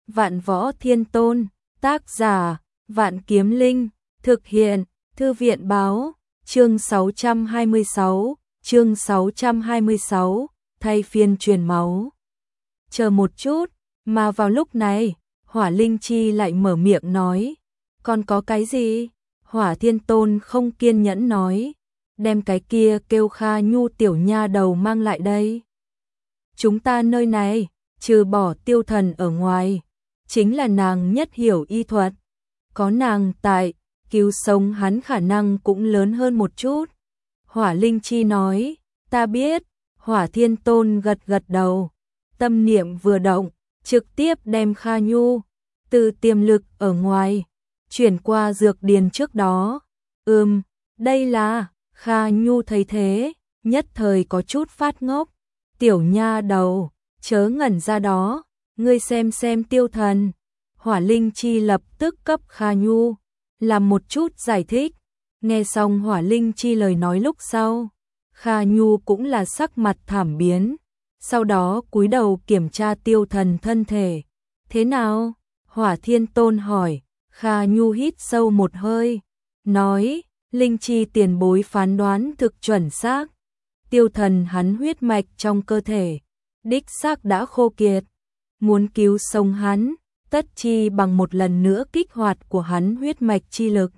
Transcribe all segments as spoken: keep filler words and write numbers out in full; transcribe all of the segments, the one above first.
Vạn Võ Thiên Tôn, tác giả, Vạn Kiếm Linh, thực hiện, Thư viện báo, chương sáu trăm hai mươi sáu, chương sáu trăm hai mươi sáu, thay phiên truyền máu. Chờ một chút, mà vào lúc này, Hỏa Linh Chi lại mở miệng nói, còn có cái gì? Hỏa Thiên Tôn không kiên nhẫn nói, đem cái kia kêu Kha Nhu tiểu nha đầu mang lại đây. Chúng ta nơi này, trừ bỏ Tiêu Thần ở ngoài, chính là nàng nhất hiểu y thuật. Có nàng tại, cứu sống hắn khả năng cũng lớn hơn một chút. Hỏa Linh Chi nói, ta biết. Hỏa Thiên Tôn gật gật đầu, tâm niệm vừa động, trực tiếp đem Kha Nhu từ tiềm lực ở ngoài chuyển qua dược điền trước đó. Ừm, đây là. Kha Nhu thấy thế, nhất thời có chút phát ngốc. Tiểu nha đầu, chớ ngẩn ra đó, ngươi xem xem Tiêu Thần. Hỏa Linh Chi lập tức cấp Kha Nhu làm một chút giải thích. Nghe xong Hỏa Linh Chi lời nói lúc sau, Kha Nhu cũng là sắc mặt thảm biến, sau đó cúi đầu kiểm tra Tiêu Thần thân thể. Thế nào? Hỏa Thiên Tôn hỏi. Kha Nhu hít sâu một hơi, nói, Linh Chi tiền bối phán đoán thực chuẩn xác. Tiêu Thần hắn huyết mạch trong cơ thể, đích xác đã khô kiệt. Muốn cứu sống hắn, tất chi bằng một lần nữa kích hoạt của hắn huyết mạch chi lực.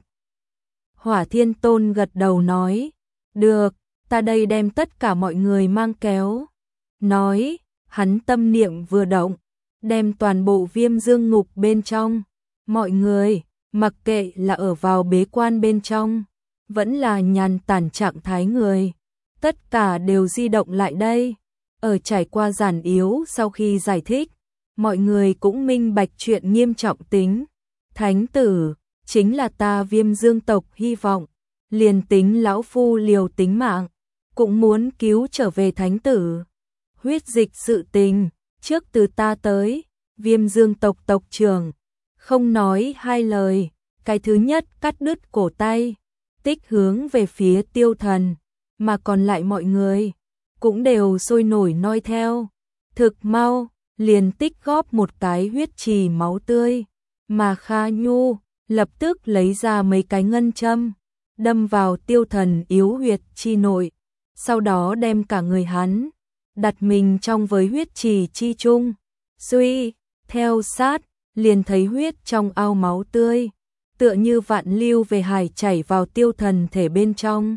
Hỏa Thiên Tôn gật đầu nói, được, ta đây đem tất cả mọi người mang kéo. Nói, hắn tâm niệm vừa động, đem toàn bộ Viêm Dương Ngục bên trong. Mọi người, mặc kệ là ở vào bế quan bên trong, vẫn là nhàn tản trạng thái người, tất cả đều di động lại đây. Ở trải qua giản yếu sau khi giải thích, mọi người cũng minh bạch chuyện nghiêm trọng tính. Thánh tử, chính là ta Viêm Dương tộc hy vọng, liền tính lão phu liều tính mạng, cũng muốn cứu trở về thánh tử. Huyết dịch sự tình, trước từ ta tới. Viêm Dương tộc tộc trưởng không nói hai lời, cái thứ nhất cắt đứt cổ tay, tích hướng về phía Tiêu Thần, mà còn lại mọi người cũng đều sôi nổi noi theo. Thực mau, liền tích góp một cái huyết trì máu tươi, mà Kha Nhu lập tức lấy ra mấy cái ngân châm, đâm vào Tiêu Thần yếu huyệt chi nội, sau đó đem cả người hắn đặt mình trong với huyết trì chi chung. Suy, theo sát, liền thấy huyết trong ao máu tươi, tựa như vạn lưu về hải chảy vào Tiêu Thần thể bên trong.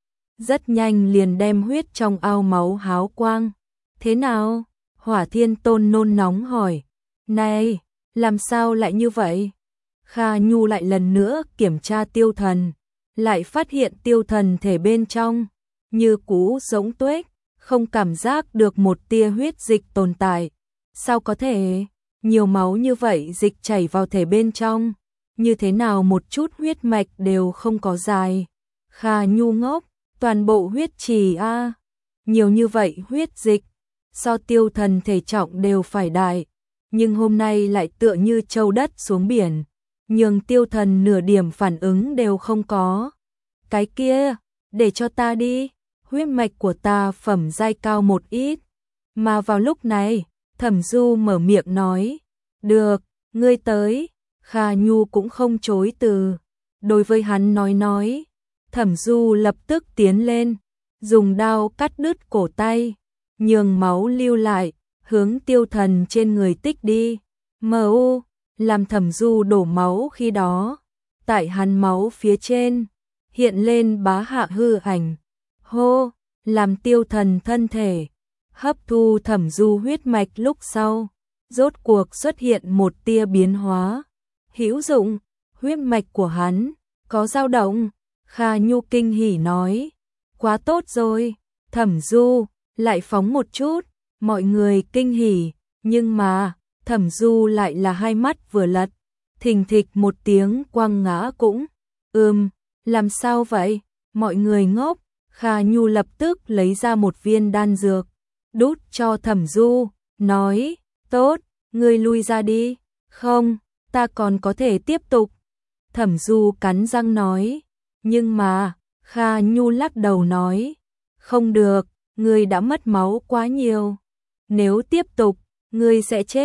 Rất nhanh liền đem huyết trong ao máu háo quang. Thế nào? Hỏa Thiên Tôn nôn nóng hỏi. Này, làm sao lại như vậy? Kha Nhu lại lần nữa kiểm tra Tiêu Thần, lại phát hiện Tiêu Thần thể bên trong như cũ giống tuếch, không cảm giác được một tia huyết dịch tồn tại. Sao có thể? Nhiều máu như vậy dịch chảy vào thể bên trong, như thế nào một chút huyết mạch đều không có dài. Kha Nhu ngốc, toàn bộ huyết trì a, à. Nhiều như vậy huyết dịch, so Tiêu Thần thể trọng đều phải đại, nhưng hôm nay lại tựa như châu đất xuống biển, nhường Tiêu Thần nửa điểm phản ứng đều không có. Cái kia, để cho ta đi, huyết mạch của ta phẩm giai cao một ít. Mà vào lúc này, Thẩm Du mở miệng nói, được, ngươi tới. Kha Nhu cũng không chối từ, đối với hắn nói nói. Thẩm Du lập tức tiến lên, dùng đao cắt đứt cổ tay, nhường máu lưu lại, hướng Tiêu Thần trên người tích đi. Mu, làm Thẩm Du đổ máu khi đó, tại hắn máu phía trên hiện lên bá hạ hư ảnh. Hô, làm Tiêu Thần thân thể hấp thu Thẩm Du huyết mạch lúc sau, rốt cuộc xuất hiện một tia biến hóa. Hữu dụng, huyết mạch của hắn có dao động. Kha Nhu kinh hỉ nói, quá tốt rồi. Thẩm Du lại phóng một chút, mọi người kinh hỉ, nhưng mà Thẩm Du lại là hai mắt vừa lật, thình thịch một tiếng quăng ngã cũng. Ừm, làm sao vậy? Mọi người ngốc. Kha Nhu lập tức lấy ra một viên đan dược, đút cho Thẩm Du, nói, tốt, ngươi lui ra đi. Không, ta còn có thể tiếp tục. Thẩm Du cắn răng nói, nhưng mà, Kha Nhu lắc đầu nói, không được, ngươi đã mất máu quá nhiều. Nếu tiếp tục, ngươi sẽ chết.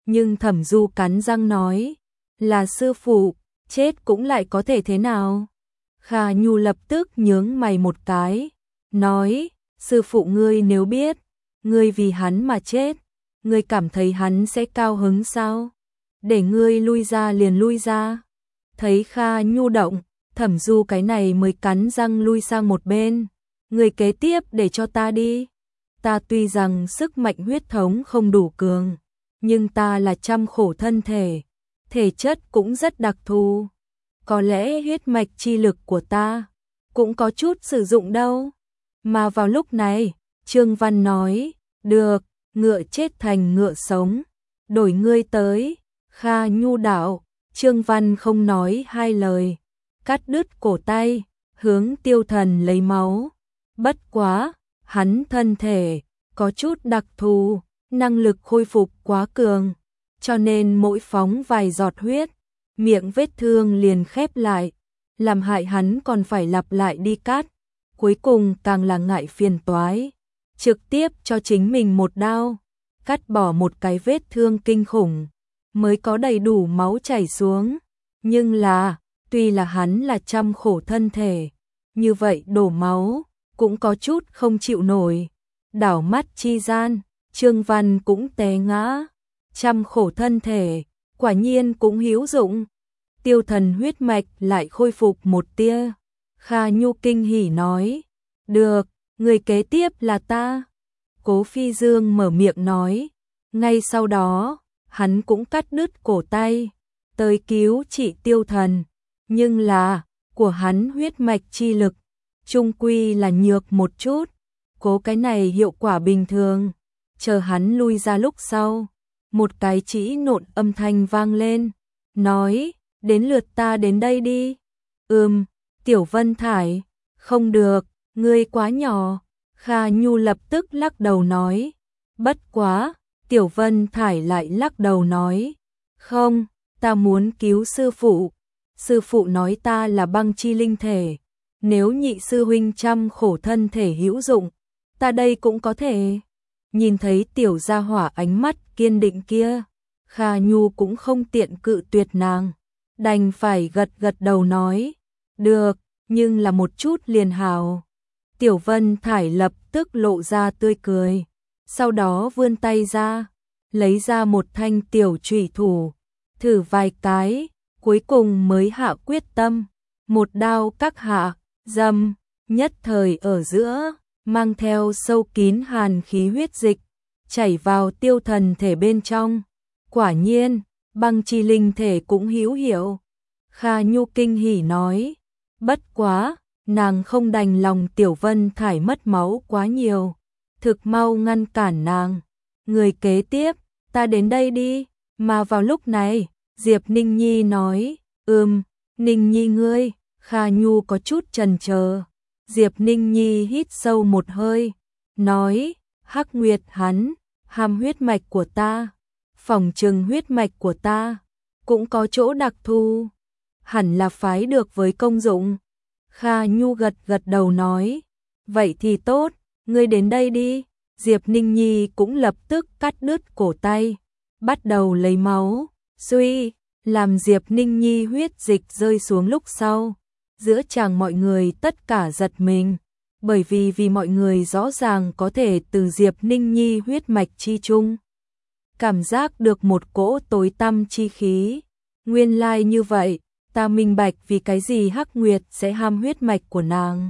Nhưng Thẩm Du cắn răng nói, là sư phụ, chết cũng lại có thể thế nào? Kha Nhu lập tức nhướng mày một cái, nói, sư phụ ngươi nếu biết, ngươi vì hắn mà chết, ngươi cảm thấy hắn sẽ cao hứng sao? Để ngươi lui ra liền lui ra. Thấy Kha Nhu động, Thẩm Du cái này mới cắn răng lui sang một bên. Người kế tiếp để cho ta đi. Ta tuy rằng sức mạnh huyết thống không đủ cường, nhưng ta là trăm khổ thân thể, thể chất cũng rất đặc thù. Có lẽ huyết mạch chi lực của ta cũng có chút sử dụng đâu. Mà vào lúc này, Trương Văn nói, được, ngựa chết thành ngựa sống, đổi ngươi tới. Kha Nhu đạo, Trương Văn không nói hai lời, cắt đứt cổ tay, hướng Tiêu Thần lấy máu. Bất quá, hắn thân thể có chút đặc thù, năng lực khôi phục quá cường, cho nên mỗi phóng vài giọt huyết, miệng vết thương liền khép lại, làm hại hắn còn phải lặp lại đi cắt, cuối cùng càng là ngại phiền toái, trực tiếp cho chính mình một đao, cắt bỏ một cái vết thương kinh khủng, mới có đầy đủ máu chảy xuống. Nhưng là, tuy là hắn là trăm khổ thân thể, như vậy đổ máu cũng có chút không chịu nổi. Đảo mắt chi gian, Trương Văn cũng té ngã. Trăm khổ thân thể, quả nhiên cũng hữu dụng. Tiêu Thần huyết mạch lại khôi phục một tia. Kha Nhu kinh hỉ nói, được, người kế tiếp là ta. Cố Phi Dương mở miệng nói, ngay sau đó, hắn cũng cắt đứt cổ tay, tới cứu trị Tiêu Thần. Nhưng là, của hắn huyết mạch chi lực, chung quy là nhược một chút, cố cái này hiệu quả bình thường. Chờ hắn lui ra lúc sau, một cái chỉ nộn âm thanh vang lên, nói, đến lượt ta đến đây đi. Ừm, Tiểu Vân Thải, không được, ngươi quá nhỏ. Kha Nhu lập tức lắc đầu nói, bất quá, Tiểu Vân Thải lại lắc đầu nói, không, ta muốn cứu sư phụ. Sư phụ nói ta là băng chi linh thể, nếu nhị sư huynh trăm khổ thân thể hữu dụng, ta đây cũng có thể. Nhìn thấy tiểu gia hỏa ánh mắt kiên định kia, Kha Nhu cũng không tiện cự tuyệt nàng, đành phải gật gật đầu nói, được, nhưng là một chút liền hào. Tiểu Vân Thải lập tức lộ ra tươi cười, sau đó vươn tay ra, lấy ra một thanh tiểu chủy thủ, thử vài cái, cuối cùng mới hạ quyết tâm, một đao cắt hạ, dầm, nhất thời ở giữa, mang theo sâu kín hàn khí huyết dịch, chảy vào Tiêu Thần thể bên trong. Quả nhiên, băng chi linh thể cũng hữu hiệu. Kha Nhu kinh hỉ nói, bất quá, nàng không đành lòng Tiểu Vân Thải mất máu quá nhiều, thực mau ngăn cản nàng. Người kế tiếp, ta đến đây đi. Mà vào lúc này, Diệp Ninh Nhi nói, ừm, Ninh Nhi ngươi. Kha Nhu có chút chần chờ. Diệp Ninh Nhi hít sâu một hơi, nói, Hắc Nguyệt hắn, ham huyết mạch của ta, phỏng chừng huyết mạch của ta, cũng có chỗ đặc thù, hẳn là phái được với công dụng. Kha Nhu gật gật đầu nói, vậy thì tốt, ngươi đến đây đi. Diệp Ninh Nhi cũng lập tức cắt đứt cổ tay, bắt đầu lấy máu, suy, làm Diệp Ninh Nhi huyết dịch rơi xuống lúc sau. Giữa chàng mọi người tất cả giật mình, bởi vì vì mọi người rõ ràng có thể từ Diệp Ninh Nhi huyết mạch chi chung cảm giác được một cỗ tối tăm chi khí. Nguyên lai like như vậy, ta minh bạch vì cái gì Hắc Nguyệt sẽ ham huyết mạch của nàng.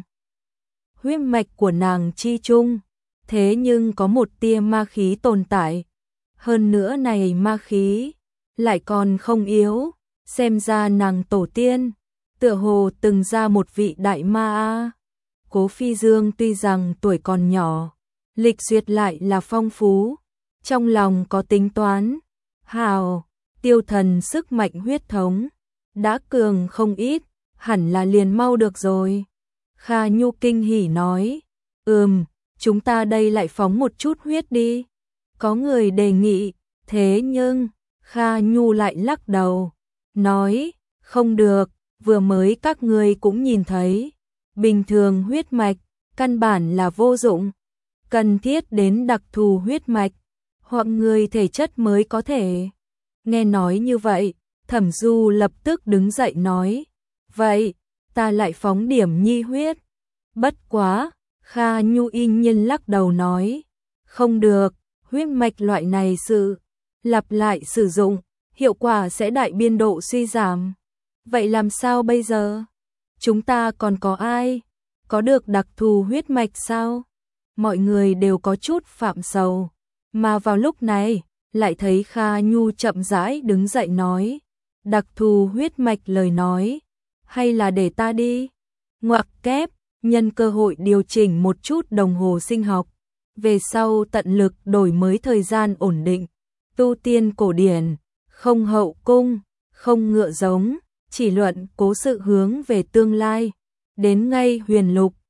Huyết mạch của nàng chi chung, thế nhưng có một tia ma khí tồn tại. Hơn nữa này ma khí lại còn không yếu, xem ra nàng tổ tiên tựa hồ từng ra một vị đại ma a. Cố Phi Dương tuy rằng tuổi còn nhỏ, lịch duyệt lại là phong phú, trong lòng có tính toán. Hào, Tiêu Thần sức mạnh huyết thống đã cường không ít, hẳn là liền mau được rồi. Kha Nhu kinh hỉ nói, ừm, chúng ta đây lại phóng một chút huyết đi. Có người đề nghị, thế nhưng Kha Nhu lại lắc đầu, nói, không được. Vừa mới các ngươi cũng nhìn thấy, bình thường huyết mạch, căn bản là vô dụng, cần thiết đến đặc thù huyết mạch, hoặc người thể chất mới có thể Nghe nói như vậy, Thẩm Du lập tức đứng dậy nói, vậy, ta lại phóng điểm nhi huyết. Bất quá, Kha Nhu yên nhiên lắc đầu nói, không được, huyết mạch loại này sự lặp lại sử dụng, hiệu quả sẽ đại biên độ suy giảm. Vậy làm sao bây giờ? Chúng ta còn có ai? Có được đặc thù huyết mạch sao? Mọi người đều có chút phạm sầu. Mà vào lúc này, lại thấy Kha Nhu chậm rãi đứng dậy nói, đặc thù huyết mạch lời nói, hay là để ta đi? Ngoặc kép, nhân cơ hội điều chỉnh một chút đồng hồ sinh học, về sau tận lực đổi mới thời gian ổn định, tu tiên cổ điển, không hậu cung, không ngựa giống, chỉ luận cố sự hướng về tương lai, đến ngay huyền lục,